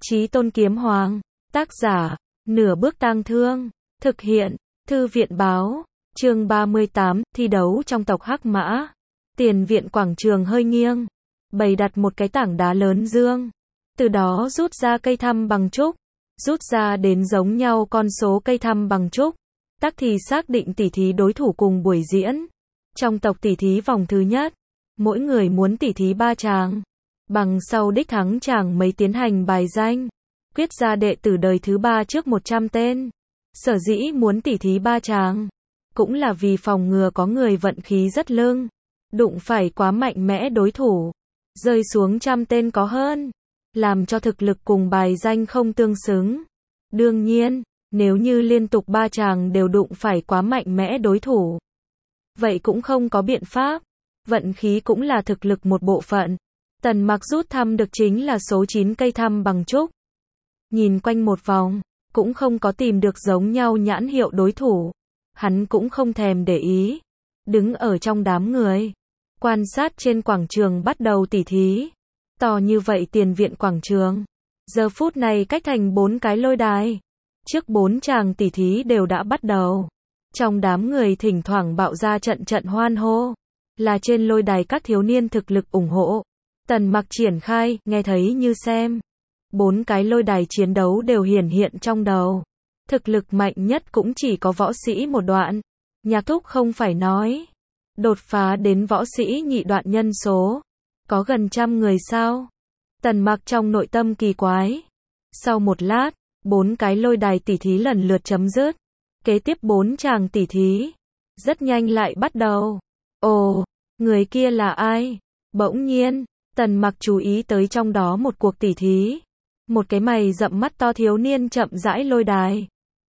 Chí Tôn Kiếm Hoàng. Tác giả, Nửa Bước Tang Thương. Thực hiện, Thư viện Báo. Chương 38, thi đấu trong tộc Hắc Mã. Tiền viện quảng trường hơi nghiêng. Bày đặt một cái tảng đá lớn dương. Từ đó rút ra cây thăm bằng trúc. Rút ra đến giống nhau con số cây thăm bằng trúc. Tắc thì xác định tỉ thí đối thủ cùng buổi diễn. Trong tộc tỉ thí vòng thứ nhất, mỗi người muốn tỉ thí 3 chàng. Bằng sau đích thắng chàng mới tiến hành bài danh. Quyết ra đệ tử đời thứ 3 trước 100 tên. Sở dĩ muốn tỉ thí 3 chàng, cũng là vì phòng ngừa có người vận khí rất lưng, đụng phải quá mạnh mẽ đối thủ, rơi xuống trăm tên có hơn, làm cho thực lực cùng bài danh không tương xứng. Đương nhiên, nếu như liên tục 3 chàng đều đụng phải quá mạnh mẽ đối thủ, vậy cũng không có biện pháp. Vận khí cũng là thực lực một bộ phận. Tần Mặc rút thăm được chính là số 9 cây thăm bằng trúc. Nhìn quanh một vòng, cũng không có tìm được giống nhau nhãn hiệu đối thủ. Hắn cũng không thèm để ý. Đứng ở trong đám người, quan sát trên quảng trường bắt đầu tỉ thí. To như vậy tiền viện quảng trường, giờ phút này cách thành 4 cái lôi đài. Trước 4 chàng tỉ thí đều đã bắt đầu. Trong đám người thỉnh thoảng bạo ra trận trận hoan hô. Là trên lôi đài các thiếu niên thực lực ủng hộ. Tần Mặc triển khai, nghe thấy như xem. 4 cái lôi đài chiến đấu đều hiển hiện trong đầu. Thực lực mạnh nhất cũng chỉ có võ sĩ một đoạn. Nhạc Thúc không phải nói. Đột phá đến võ sĩ nhị đoạn nhân số. Có gần 100 người sao? Tần Mặc trong nội tâm kỳ quái. Sau một lát, 4 cái lôi đài tỉ thí lần lượt chấm dứt. Kế tiếp 4 chàng tỉ thí. Rất nhanh lại bắt đầu. Ồ, người kia là ai? Bỗng nhiên, Tần Mặc chú ý tới trong đó một cuộc tỉ thí. Một cái mày rậm mắt to thiếu niên chậm rãi lôi đài.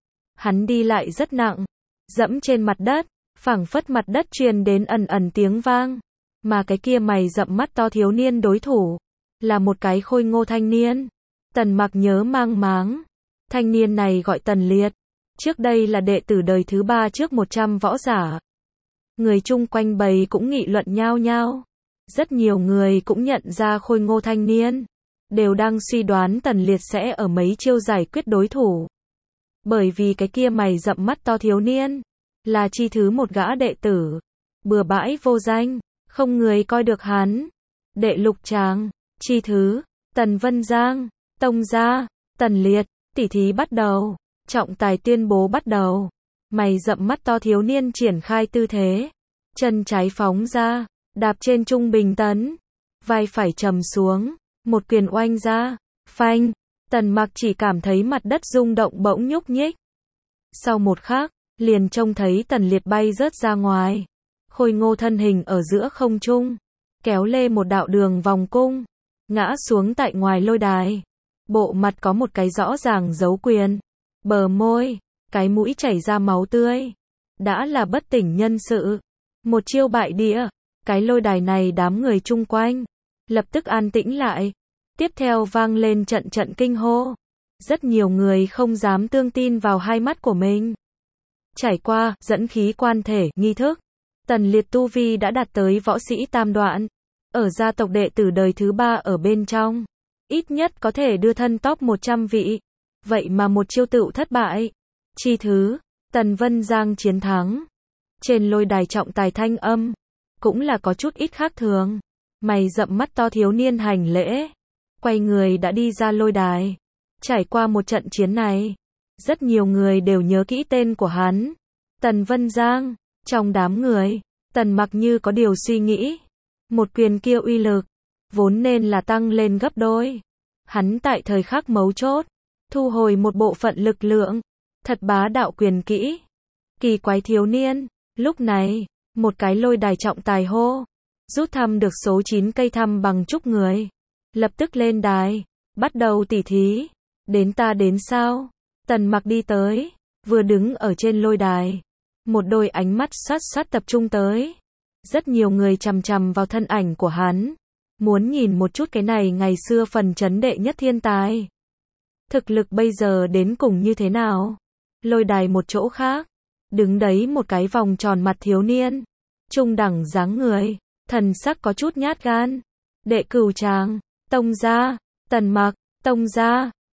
Hắn đi lại rất nặng, dẫm trên mặt đất, phảng phất mặt đất truyền đến ẩn ẩn tiếng vang. Mà cái kia mày rậm mắt to thiếu niên đối thủ, là một cái khôi ngô thanh niên. Tần Mặc nhớ mang máng. Thanh niên này gọi Tần Liệt. Trước đây là đệ tử đời thứ 3 trước 100 võ giả. Người chung quanh bầy cũng nghị luận nhao nhao. Rất nhiều người cũng nhận ra khôi ngô thanh niên. Đều đang suy đoán Tần Liệt sẽ ở mấy chiêu giải quyết đối thủ. Bởi vì cái kia mày rậm mắt to thiếu niên là chi thứ một gã đệ tử. Bừa bãi vô danh, không người coi được hắn. Đệ lục chàng, chi thứ, Tần Vân Giang, Tông gia, Tần Liệt, tỉ thí bắt đầu. Trọng tài tuyên bố bắt đầu. Mày rậm mắt to thiếu niên triển khai tư thế. Chân trái phóng ra, đạp trên trung bình tấn. Vai phải trầm xuống, một quyền oanh ra. Phanh, Tần Mặc chỉ cảm thấy mặt đất rung động bỗng nhúc nhích. Sau một khắc, liền trông thấy Tần Liệt bay rớt ra ngoài. Khôi ngô thân hình ở giữa không trung, kéo lê một đạo đường vòng cung, ngã xuống tại ngoài lôi đài. Bộ mặt có một cái rõ ràng dấu quyền. Bờ môi, cái mũi chảy ra máu tươi. Đã là bất tỉnh nhân sự. Một chiêu bại địa. Cái lôi đài này đám người chung quanh lập tức an tĩnh lại. Tiếp theo vang lên trận trận kinh hô. Rất nhiều người không dám tương tin vào hai mắt của mình. Trải qua dẫn khí quan thể nghi thức, Tần Liệt tu vi đã đạt tới võ sĩ tam đoạn. Ở gia tộc đệ tử đời thứ 3 ở bên trong, ít nhất có thể đưa thân top 100 vị. Vậy mà một chiêu tựu thất bại. Chi thứ, Tần Vân Giang chiến thắng. Trên lôi đài trọng tài thanh âm, cũng là có chút ít khác thường. Mày rậm mắt to thiếu niên hành lễ. Quay người đã đi ra lôi đài. Trải qua một trận chiến này, rất nhiều người đều nhớ kỹ tên của hắn. Tần Vân Giang. Trong đám người, Tần Mặc như có điều suy nghĩ. Một quyền kia uy lực, vốn nên là tăng lên gấp đôi. Hắn tại thời khắc mấu chốt, thu hồi một bộ phận lực lượng. Thật bá đạo quyền kỹ. Kỳ quái thiếu niên. Lúc này, một cái lôi đài trọng tài hô. Rút thăm được số 9 cây thăm bằng trúc người. Lập tức lên đài. Bắt đầu tỉ thí. Đến ta đến sao? Tần Mặc đi tới. Vừa đứng ở trên lôi đài. Một đôi ánh mắt sát sát tập trung tới. Rất nhiều người chằm chằm vào thân ảnh của hắn. Muốn nhìn một chút cái này ngày xưa phần chấn đệ nhất thiên tài. Thực lực bây giờ đến cùng như thế nào? Lôi đài một chỗ khác. Đứng đấy một cái vòng tròn mặt thiếu niên. Trung đẳng dáng người. Thần sắc có chút nhát gan. Đệ cửu chàng. Tông gia. Tần Mặc. Tông gia.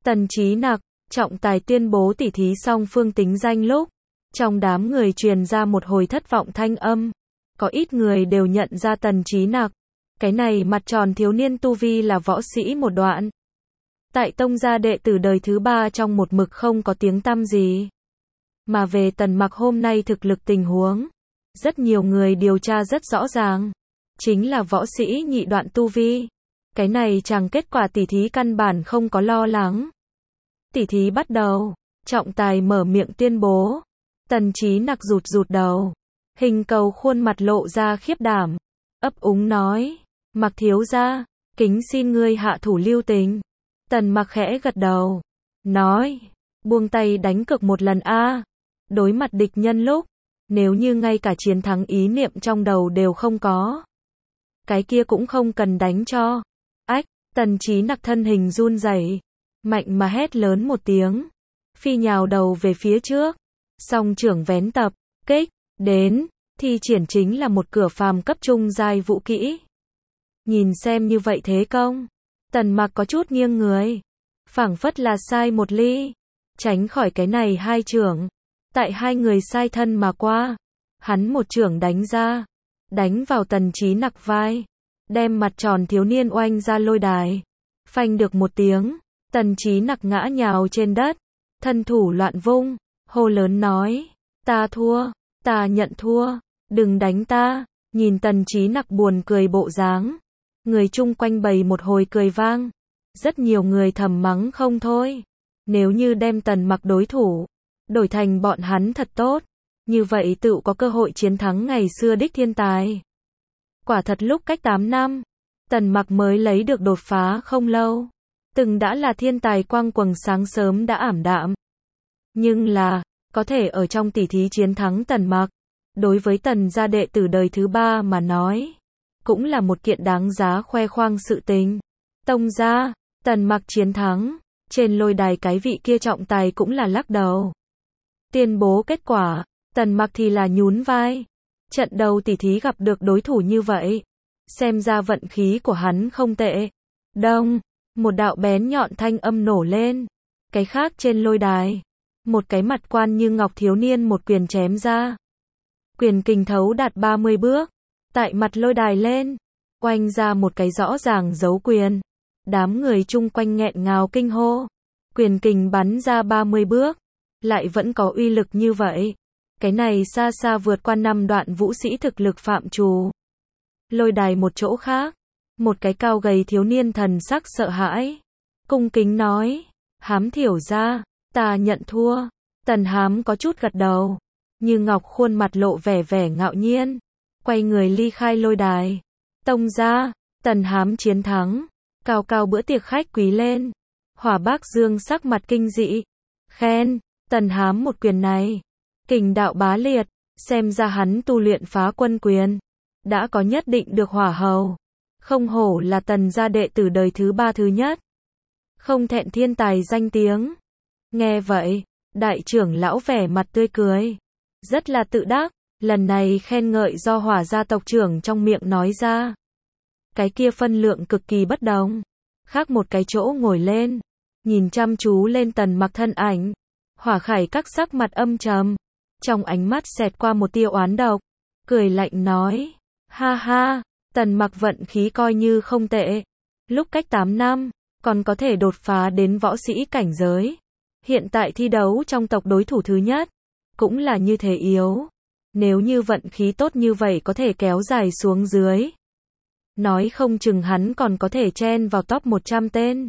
Tần Trí Nặc, trọng tài tuyên bố tỷ thí song phương tính danh lúc, trong đám người truyền ra một hồi thất vọng thanh âm. Có ít người đều nhận ra Tần Trí Nặc. Cái này mặt tròn thiếu niên tu vi là võ sĩ một đoạn. Tại tông gia đệ tử đời thứ 3 trong một mực không có tiếng tăm gì. Mà về Tần Mặc hôm nay thực lực tình huống, rất nhiều người điều tra rất rõ ràng. Chính là võ sĩ nhị đoạn tu vi. Cái này chẳng kết quả tỷ thí căn bản không có lo lắng. Tỷ thí bắt đầu, trọng tài mở miệng tuyên bố. Tần Trí Nặc rụt rụt đầu. Hình cầu khuôn mặt lộ ra khiếp đảm. Ấp úng nói, Mặc thiếu gia, kính xin ngươi hạ thủ lưu tình. Tần Mặc khẽ gật đầu. Nói, buông tay đánh cược một lần a. Đối mặt địch nhân lúc, nếu như ngay cả chiến thắng ý niệm trong đầu đều không có. Cái kia cũng không cần đánh cho. Ách, Tần Trí Nặc thân hình run rẩy, mạnh mà hét lớn một tiếng. Phi nhào đầu về phía trước. Song trưởng vén tập, kích, đến, thi triển chính là một cửa phàm cấp trung giai vũ kỹ. Nhìn xem như vậy thế công. Tần Mặc có chút nghiêng người. Phảng phất là sai một ly. Tránh khỏi cái này hai trưởng. Tại hai người sai thân mà qua. Hắn một trưởng đánh ra. Đánh vào Tần Trí Nặc vai. Đem mặt tròn thiếu niên oanh ra lôi đài. Phanh được một tiếng. Tần Trí Nặc ngã nhào trên đất. Thân thủ loạn vung. Hô lớn nói. Ta thua. Ta nhận thua. Đừng đánh ta. Nhìn Tần Trí Nặc buồn cười bộ dáng. Người chung quanh bày một hồi cười vang. Rất nhiều người thầm mắng không thôi. Nếu như đem Tần Mặc đối thủ đổi thành bọn hắn thật tốt. Như vậy tự có cơ hội chiến thắng ngày xưa đích thiên tài. Quả thật lúc cách 8 năm, Tần Mặc mới lấy được đột phá không lâu. Từng đã là thiên tài quang quầng sáng sớm đã ảm đạm. Nhưng là, có thể ở trong tỷ thí chiến thắng Tần Mặc. Đối với Tần gia đệ tử đời thứ 3 mà nói, cũng là một kiện đáng giá khoe khoang sự tình. Tông gia, Tần Mặc chiến thắng. Trên lôi đài cái vị kia trọng tài cũng là lắc đầu. Tuyên bố kết quả, Tần Mặc thì là nhún vai. Trận đầu tỷ thí gặp được đối thủ như vậy. Xem ra vận khí của hắn không tệ. Đông, một đạo bén nhọn thanh âm nổ lên. Cái khác trên lôi đài, một cái mặt quan như ngọc thiếu niên một quyền chém ra. Quyền kình thấu đạt 30 bước. Tại mặt lôi đài lên, oanh ra một cái rõ ràng dấu quyền. Đám người chung quanh nghẹn ngào kinh hô. Quyền kình bắn ra 30 bước. Lại vẫn có uy lực như vậy. Cái này xa xa vượt qua 5 đoạn vũ sĩ thực lực phạm trù. Lôi đài một chỗ khác. Một cái cao gầy thiếu niên thần sắc sợ hãi. Cung kính nói. Hám thiểu gia, ta nhận thua. Tần Hám có chút gật đầu. Như ngọc khuôn mặt lộ vẻ vẻ ngạo nhiên. Quay người ly khai lôi đài. Tông gia, Tần Hám chiến thắng. Cao cao bữa tiệc khách quý lên. Hỏa Bác Dương sắc mặt kinh dị. Khen, Tần Hám một quyền này. Kình đạo bá liệt, xem ra hắn tu luyện phá quân quyền. Đã có nhất định được hỏa hầu. Không hổ là Tần gia đệ tử đời thứ 3 thứ nhất. Không thẹn thiên tài danh tiếng. Nghe vậy, đại trưởng lão vẻ mặt tươi cười. Rất là tự đắc, lần này khen ngợi do hỏa gia tộc trưởng trong miệng nói ra. Cái kia phân lượng cực kỳ bất đồng. Khác một cái chỗ ngồi lên, nhìn chăm chú lên Tần Mặc thân ảnh. Hỏa Khải các sắc mặt âm trầm. Trong ánh mắt xẹt qua một tia oán độc. Cười lạnh nói. Ha ha, Tần Mặc vận khí coi như không tệ. Lúc cách 8 năm, còn có thể đột phá đến võ sĩ cảnh giới. Hiện tại thi đấu trong tộc đối thủ thứ nhất. Cũng là như thế yếu. Nếu như vận khí tốt như vậy có thể kéo dài xuống dưới. Nói không chừng hắn còn có thể chen vào top 100 tên.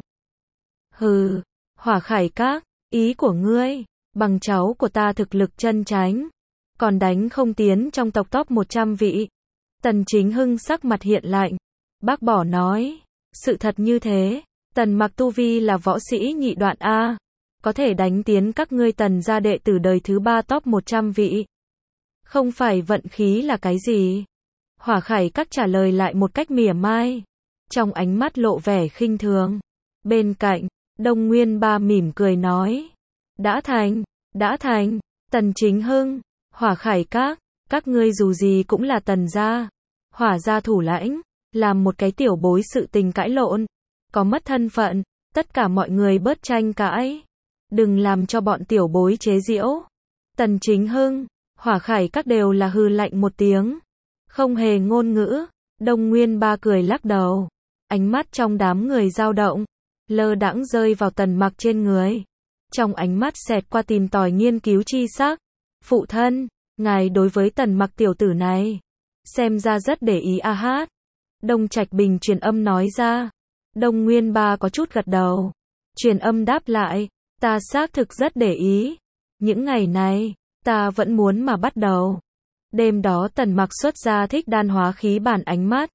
Hừ, Hỏa Khải các, ý của ngươi, bằng cháu của ta thực lực chân chánh. Còn đánh không tiến trong tộc top 100 vị. Tần Chính Hưng sắc mặt hiện lạnh. Bác bỏ nói, sự thật như thế, Tần Mặc tu vi là võ sĩ nhị đoạn A. Có thể đánh tiến các ngươi Tần gia đệ tử đời thứ 3 top 100 vị. Không phải vận khí là cái gì? Hỏa Khải các trả lời lại một cách mỉa mai. Trong ánh mắt lộ vẻ khinh thường. Bên cạnh, Đông Nguyên Ba mỉm cười nói. Đã thành, Tần Chính Hưng, Hỏa Khải các ngươi dù gì cũng là Tần gia. Hỏa gia thủ lãnh, làm một cái tiểu bối sự tình cãi lộn. Có mất thân phận, Tất cả mọi người bớt tranh cãi. Đừng làm cho bọn tiểu bối chế giễu. Tần Chính Hưng, Hỏa Khải các đều là hừ lạnh một tiếng. Không hề ngôn ngữ. Đông Nguyên Ba cười lắc đầu. Ánh mắt trong đám người dao động. Lơ đãng rơi vào Tần Mặc trên người. Trong ánh mắt xẹt qua tìm tòi nghiên cứu chi sắc. Phụ thân, ngài đối với Tần Mặc tiểu tử này, xem ra rất để ý a hát. Đông Trạch Bình truyền âm nói ra. Đông Nguyên Ba có chút gật đầu. Truyền âm đáp lại, ta xác thực rất để ý. Những ngày này, ta vẫn muốn mà bắt đầu. Đêm đó Tần Mặc xuất ra thích đan hóa khí bản ánh mắt.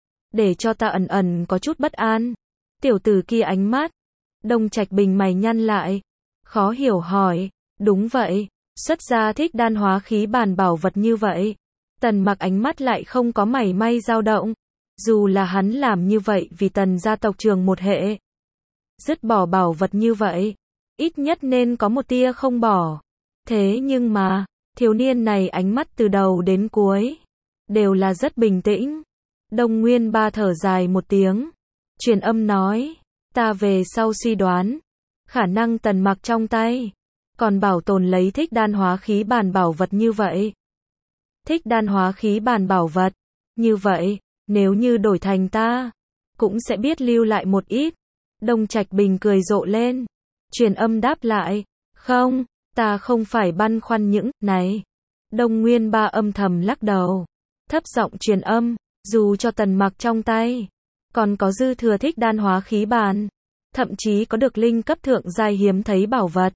Để cho ta ẩn ẩn có chút bất an. Tiểu tử kia ánh mắt. Đông Trạch Bình mày nhăn lại. Khó hiểu hỏi, đúng vậy, xuất ra thích đan hóa khí bản bảo vật như vậy. Tần Mặc ánh mắt lại không có mảy may dao động. Dù là hắn làm như vậy vì Tần gia tộc trường một hệ. Dứt bỏ bảo vật như vậy, ít nhất nên có một tia không bỏ. Thế nhưng mà, thiếu niên này ánh mắt từ đầu đến cuối đều là rất bình tĩnh. Đông Nguyên Ba thở dài một tiếng. Truyền âm nói, ta về sau suy đoán, khả năng Tần Mặc trong tay còn bảo tồn lấy thích đan hóa khí bản bảo vật như vậy. Thích đan hóa khí bản bảo vật, như vậy, nếu như đổi thành ta, cũng sẽ biết lưu lại một ít. Đông Trạch Bình cười rộ lên. Truyền âm đáp lại, không, ta không phải băn khoăn những này. Đông Nguyên Ba âm thầm lắc đầu. Thấp giọng truyền âm, dù cho Tần Mặc trong tay còn có dư thừa thích đan hóa khí bản, thậm chí có được linh cấp thượng giai hiếm thấy bảo vật,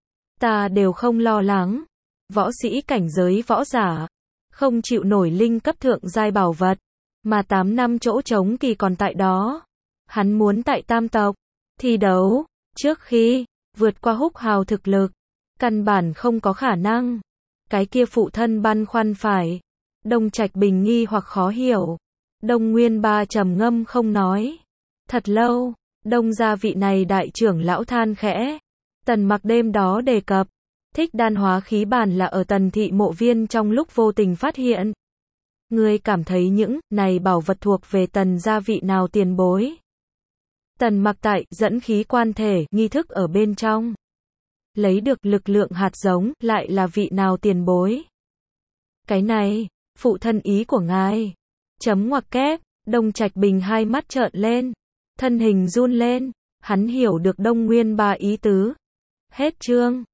ta đều không lo lắng. Võ sĩ cảnh giới võ giả không chịu nổi linh cấp thượng giai bảo vật, mà 8 năm chỗ trống kỳ còn tại đó. Hắn muốn tại Tam tộc thi đấu, trước khi vượt qua Húc Hào thực lực, căn bản không có khả năng. Cái kia phụ thân băn khoăn phải. Đông Trạch Bình nghi hoặc khó hiểu. Đông Nguyên Ba trầm ngâm không nói. Thật lâu, Đông gia vị này đại trưởng lão than khẽ. Tần Mặc đêm đó đề cập, thích đan hóa khí bản là ở Tần thị mộ viên trong lúc vô tình phát hiện. Ngươi cảm thấy những này bảo vật thuộc về Tần gia vị nào tiền bối? Tần Mặc tại dẫn khí quan thể nghi thức ở bên trong, lấy được lực lượng hạt giống lại là vị nào tiền bối? Cái này, phụ thân ý của ngài. Chấm ngoặc kép. Đông Trạch Bình hai mắt trợn lên, thân hình run lên. Hắn hiểu được Đông Nguyên Ba ý tứ. Hết chương.